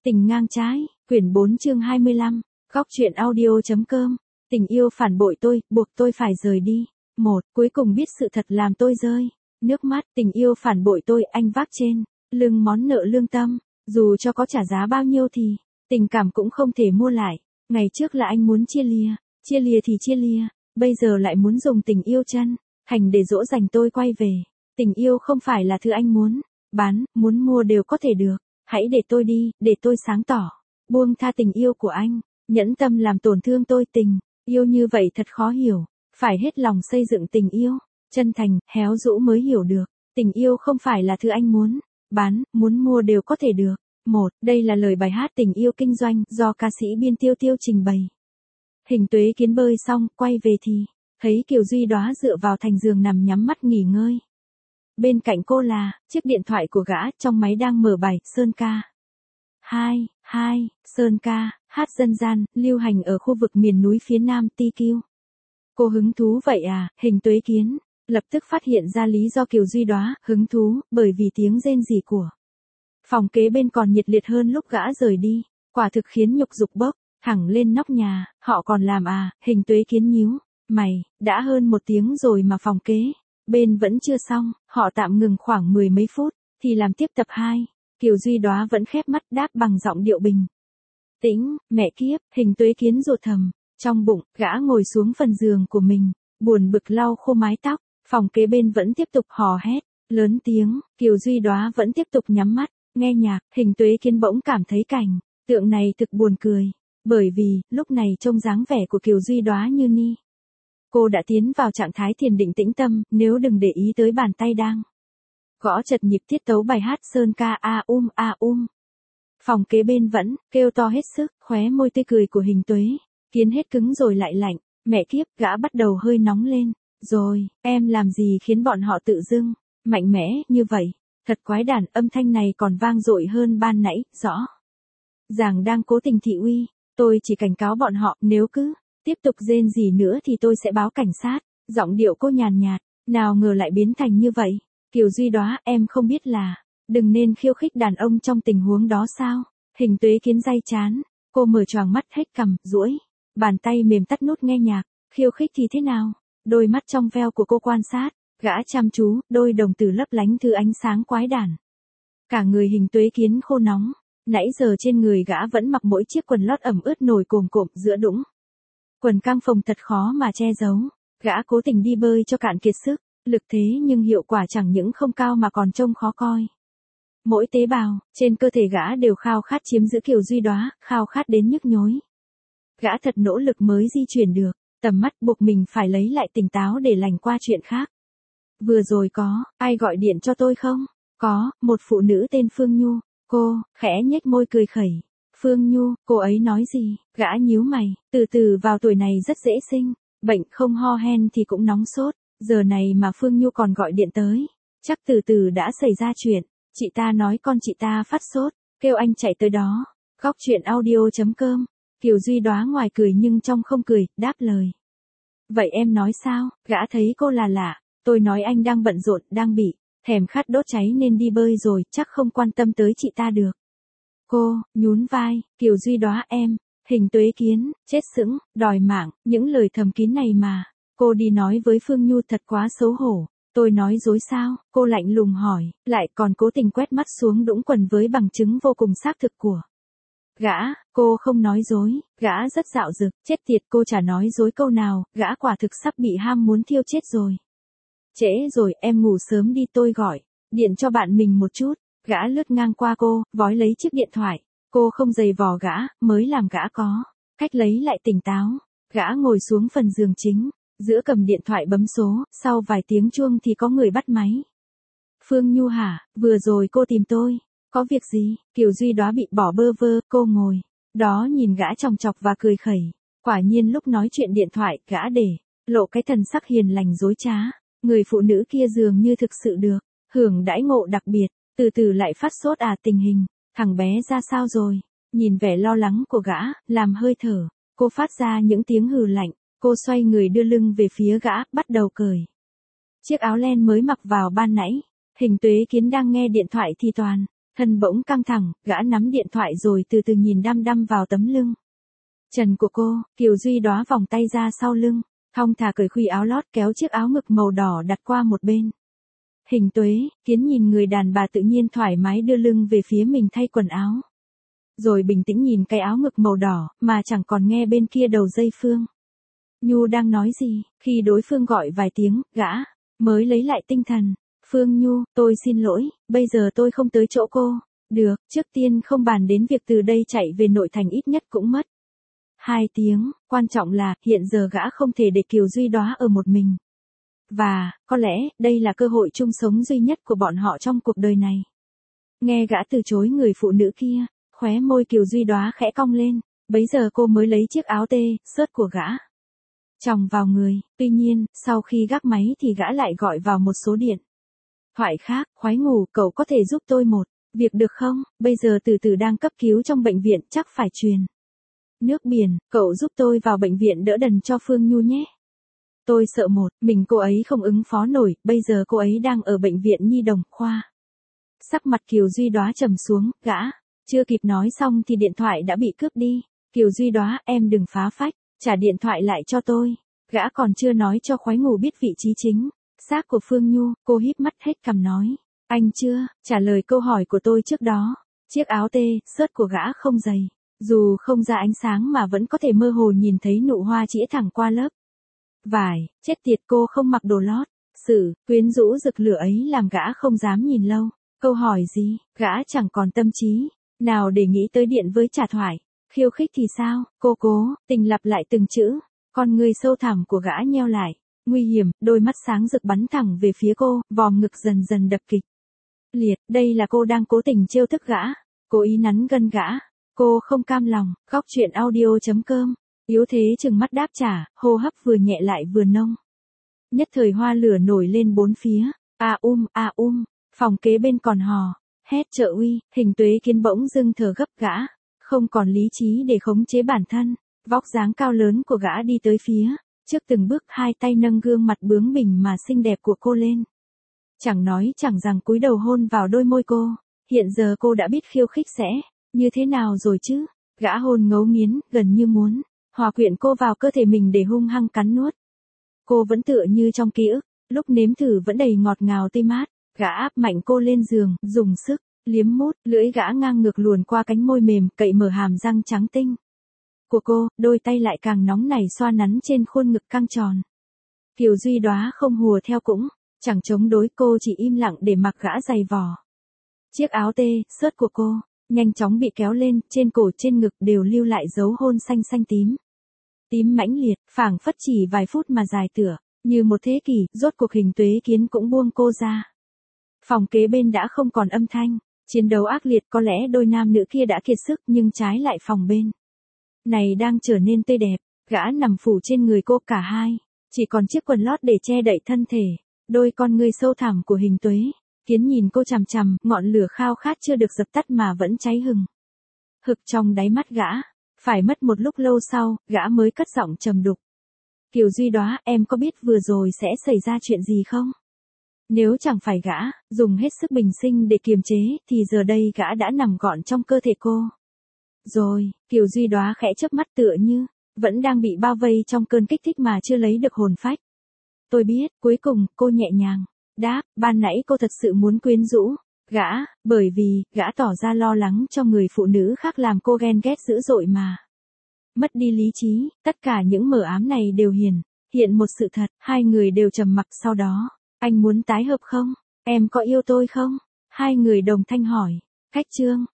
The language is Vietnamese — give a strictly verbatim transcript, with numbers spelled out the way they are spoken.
Tình ngang trái, quyển bốn chương hai mươi lăm, góc truyện audio.com. Tình yêu phản bội tôi, buộc tôi phải rời đi. Một, cuối cùng biết sự thật làm tôi rơi nước mắt. Tình yêu phản bội tôi, anh vác trên lưng món nợ lương tâm. Dù cho có trả giá bao nhiêu thì tình cảm cũng không thể mua lại. Ngày trước là anh muốn chia lìa, chia lìa thì chia lìa, bây giờ lại muốn dùng tình yêu chân thành để dỗ dành tôi quay về. Tình yêu không phải là thứ anh muốn bán, muốn mua đều có thể được. Hãy để tôi đi, để tôi sáng tỏ, buông tha tình yêu của anh, nhẫn tâm làm tổn thương tôi. Tình yêu như vậy thật khó hiểu, phải hết lòng xây dựng tình yêu, chân thành, héo rũ mới hiểu được. Tình yêu không phải là thứ anh muốn bán, muốn mua đều có thể được. Một, đây là lời bài hát Tình yêu kinh doanh do ca sĩ Biên Tiêu Tiêu trình bày. Hình Tuế Kiến bơi xong, quay về thì thấy Kiều Duy Đóa dựa vào thành giường nằm nhắm mắt nghỉ ngơi. Bên cạnh cô là chiếc điện thoại của gã, trong máy đang mở bài Sơn ca. Hai, hai, Sơn ca, hát dân gian, lưu hành ở khu vực miền núi phía Nam ti kiu. Cô hứng thú vậy à? Hình Tuế Kiến lập tức phát hiện ra lý do Kiều Duy Đóa hứng thú, bởi vì tiếng rên rỉ của phòng kế bên còn nhiệt liệt hơn lúc gã rời đi, quả thực khiến nhục dục bốc thẳng lên nóc nhà. Họ còn làm à? Hình Tuế Kiến nhíu mày, đã hơn một tiếng rồi mà phòng kế bên vẫn chưa xong. Họ tạm ngừng khoảng mười mấy phút thì làm tiếp tập hai. Kiều Duy Đóa vẫn khép mắt đáp bằng giọng điệu bình tĩnh. Mẹ kiếp, Hình Tuế Kiến ruột thầm trong bụng. Gã ngồi xuống phần giường của mình, buồn bực lau khô mái tóc. Phòng kế bên vẫn tiếp tục hò hét lớn tiếng. Kiều Duy Đóa vẫn tiếp tục nhắm mắt nghe nhạc. Hình Tuế Kiến bỗng cảm thấy cảnh tượng này thực buồn cười, bởi vì lúc này trông dáng vẻ của Kiều Duy Đóa như ni. Cô đã tiến vào trạng thái thiền định tĩnh tâm, nếu đừng để ý tới bàn tay đang gõ chật nhịp tiết tấu bài hát Sơn ca a um a um. Phòng kế bên vẫn kêu to hết sức, khóe môi tươi cười của Hình Tuế Kiến hết cứng rồi lại lạnh. Mẹ kiếp, gã bắt đầu hơi nóng lên. Rồi, em làm gì khiến bọn họ tự dưng mạnh mẽ như vậy? Thật quái đản, âm thanh này còn vang dội hơn ban nãy, rõ ràng đang cố tình thị uy. Tôi chỉ cảnh cáo bọn họ, nếu cứ tiếp tục rên gì nữa thì tôi sẽ báo cảnh sát. Giọng điệu cô nhàn nhạt, nào ngờ lại biến thành như vậy. Kiều Duy Đóa, em không biết là đừng nên khiêu khích đàn ông trong tình huống đó sao? Hình Tuế Kiến day chán, cô mở choàng mắt hết cằm, duỗi bàn tay mềm tắt nút nghe nhạc. Khiêu khích thì thế nào? Đôi mắt trong veo của cô quan sát gã chăm chú, đôi đồng tử lấp lánh thứ ánh sáng quái đản. Cả người Hình Tuế Kiến khô nóng, nãy giờ trên người gã vẫn mặc mỗi chiếc quần lót ẩm ướt nổi cồm cộm giữa đũng quần căng phồng thật khó mà che giấu. Gã cố tình đi bơi cho cạn kiệt sức lực thế nhưng hiệu quả chẳng những không cao mà còn trông khó coi. Mỗi tế bào trên cơ thể gã đều khao khát chiếm giữ Kiều Duy Đóa, khao khát đến nhức nhối. Gã thật nỗ lực mới di chuyển được tầm mắt, buộc mình phải lấy lại tỉnh táo để lành qua chuyện khác. Vừa rồi có ai gọi điện cho tôi không? Có, một phụ nữ tên Phương Nhu. Cô khẽ nhếch môi cười khẩy. Phương Nhu, cô ấy nói gì? Gã nhíu mày, từ từ vào tuổi này rất dễ sinh bệnh, không ho hen thì cũng nóng sốt. Giờ này mà Phương Nhu còn gọi điện tới, chắc từ từ đã xảy ra chuyện. Chị ta nói con chị ta phát sốt, kêu anh chạy tới đó. Góc truyện audio.com. Kiều Duy Đóa ngoài cười nhưng trong không cười, đáp lời. Vậy em nói sao? Gã thấy cô là lạ. Tôi nói anh đang bận rộn, đang bị thèm khát đốt cháy nên đi bơi rồi, chắc không quan tâm tới chị ta được. Cô nhún vai. Kiều Duy Đóa, em. Hình Tuế Kiến chết sững, đòi mạng. Những lời thầm kín này mà cô đi nói với Phương Nhu thật quá xấu hổ. Tôi nói dối sao? Cô lạnh lùng hỏi, lại còn cố tình quét mắt xuống đũng quần với bằng chứng vô cùng xác thực của gã. Cô không nói dối, gã rất dạo dực. Chết tiệt, cô chả nói dối câu nào, gã quả thực sắp bị ham muốn thiêu chết rồi. Trễ rồi, em ngủ sớm đi, tôi gọi điện cho bạn mình một chút. Gã lướt ngang qua cô, vói lấy chiếc điện thoại. Cô không giày vò gã, mới làm gã có cách lấy lại tỉnh táo. Gã ngồi xuống phần giường chính, giữa cầm điện thoại bấm số. Sau vài tiếng chuông thì có người bắt máy. Phương Nhu hả? Vừa rồi cô tìm tôi, có việc gì? Kiều Duy Đóa bị bỏ bơ vơ, cô ngồi đó nhìn gã chòng chọc và cười khẩy. Quả nhiên lúc nói chuyện điện thoại, gã để lộ cái thần sắc hiền lành dối trá. Người phụ nữ kia dường như thực sự được hưởng đãi ngộ đặc biệt. Từ từ lại phát sốt à? Tình hình thằng bé ra sao rồi? Nhìn vẻ lo lắng của gã, làm hơi thở, cô phát ra những tiếng hừ lạnh. Cô xoay người đưa lưng về phía gã, bắt đầu cởi chiếc áo len mới mặc vào ban nãy. Hình Tuế Kiến đang nghe điện thoại thì toàn Thân bỗng căng thẳng, gã nắm điện thoại rồi từ từ nhìn đăm đăm vào tấm lưng trần của cô. Kiều Duy Đóa vòng tay ra sau lưng, thong thả cởi khuy áo lót, kéo chiếc áo ngực màu đỏ đặt qua một bên. Hình Tuế, Kiến nhìn người đàn bà tự nhiên thoải mái đưa lưng về phía mình thay quần áo. Rồi bình tĩnh nhìn cái áo ngực màu đỏ, mà chẳng còn nghe bên kia đầu dây Phương Nhu đang nói gì. Khi đối phương gọi vài tiếng, gã mới lấy lại tinh thần. Phương Nhu, tôi xin lỗi, bây giờ tôi không tới chỗ cô. Được, trước tiên không bàn đến việc từ đây chạy về nội thành ít nhất cũng mất hai tiếng, quan trọng là, hiện giờ gã không thể để Kiều Duy Đóa ở một mình. Và, có lẽ, đây là cơ hội chung sống duy nhất của bọn họ trong cuộc đời này. Nghe gã từ chối người phụ nữ kia, khóe môi Kiều Duy Đóa khẽ cong lên, bấy giờ cô mới lấy chiếc áo tê, xớt của gã chồng vào người. Tuy nhiên, sau khi gác máy thì gã lại gọi vào một số điện thoại khác. Khoái ngủ, cậu có thể giúp tôi một việc được không? Bây giờ Từ Từ đang cấp cứu trong bệnh viện, chắc phải truyền nước biển, cậu giúp tôi vào bệnh viện đỡ đần cho Phương Nhu nhé. Tôi sợ một, mình cô ấy không ứng phó nổi, bây giờ cô ấy đang ở bệnh viện Nhi đồng khoa. Sắc mặt Kiều Duy Đóa trầm xuống, gã chưa kịp nói xong thì điện thoại đã bị cướp đi. Kiều Duy Đóa, em đừng phá phách, trả điện thoại lại cho tôi. Gã còn chưa nói cho Khoái Ngủ biết vị trí chính xác của Phương Nhu, cô híp mắt hết cằm nói, anh chưa trả lời câu hỏi của tôi trước đó. Chiếc áo tê, xớt của gã không dày, dù không ra ánh sáng mà vẫn có thể mơ hồ nhìn thấy nụ hoa chĩa thẳng qua lớp vải. Chết tiệt, cô không mặc đồ lót. Sự quyến rũ rực lửa ấy làm gã không dám nhìn lâu. Câu hỏi gì, gã chẳng còn tâm trí nào để nghĩ tới điện với trả thoại. Khiêu khích thì sao? Cô cố tình lặp lại từng chữ. Con người sâu thẳm của gã nheo lại. Nguy hiểm, đôi mắt sáng rực bắn thẳng về phía cô, vòm ngực dần dần đập kịch liệt. Đây là cô đang cố tình trêu tức gã, cố ý nắn gân gã. Cô không cam lòng. Góc truyện audio chấm com. Yếu thế chừng mắt đáp trả, hô hấp vừa nhẹ lại vừa nông. Nhất thời hoa lửa nổi lên bốn phía. A um, a um, phòng kế bên còn hò hét trợ uy. Hình Tuế Kiến bỗng dưng thở gấp, gã không còn lý trí để khống chế bản thân. Vóc dáng cao lớn của gã đi tới phía trước từng bước, hai tay nâng gương mặt bướng bỉnh mà xinh đẹp của cô lên. Chẳng nói chẳng rằng cúi đầu hôn vào đôi môi cô. Hiện giờ cô đã biết khiêu khích sẽ như thế nào rồi chứ. Gã hôn ngấu nghiến, gần như muốn hòa quyện cô vào cơ thể mình để hung hăng cắn nuốt. Cô vẫn tựa như trong ký ức, lúc nếm thử vẫn đầy ngọt ngào tê mát. Gã áp mạnh cô lên giường, dùng sức liếm mút, lưỡi gã ngang ngược luồn qua cánh môi mềm, cậy mở hàm răng trắng tinh của cô, đôi tay lại càng nóng nảy xoa nắn trên khuôn ngực căng tròn. Kiều Duy Đóa không hùa theo cũng chẳng chống đối, cô chỉ im lặng để mặc gã giày vò. Chiếc áo tê, xớt của cô nhanh chóng bị kéo lên, trên cổ trên ngực đều lưu lại dấu hôn xanh xanh tím. Tím mãnh liệt, phảng phất chỉ vài phút mà dài tựa như một thế kỷ. Rốt cuộc Hình Tuế Kiến cũng buông cô ra. Phòng kế bên đã không còn âm thanh, chiến đấu ác liệt. Có lẽ đôi nam nữ kia đã kiệt sức, nhưng trái lại phòng bên này đang trở nên tươi đẹp. Gã nằm phủ trên người cô, cả hai chỉ còn chiếc quần lót để che đậy thân thể. Đôi con ngươi sâu thẳm của Hình Tuế Kiến nhìn cô chằm chằm, ngọn lửa khao khát chưa được dập tắt mà vẫn cháy hừng hực trong đáy mắt gã. Phải mất một lúc lâu sau, gã mới cất giọng trầm đục. Kiều Duy Đóa, em có biết vừa rồi sẽ xảy ra chuyện gì không? Nếu chẳng phải gã dùng hết sức bình sinh để kiềm chế, thì giờ đây gã đã nằm gọn trong cơ thể cô rồi. Kiều Duy Đóa khẽ chớp mắt, tựa như vẫn đang bị bao vây trong cơn kích thích mà chưa lấy được hồn phách. Tôi biết. Cuối cùng, cô nhẹ nhàng đáp, ban nãy cô thật sự muốn quyến rũ gã, bởi vì gã tỏ ra lo lắng cho người phụ nữ khác làm cô ghen ghét dữ dội mà mất đi lý trí. Tất cả những mờ ám này đều hiển hiện một sự thật. Hai người đều trầm mặc. Sau đó, anh muốn tái hợp không? Em có yêu tôi không? Hai người đồng thanh hỏi. Cách chương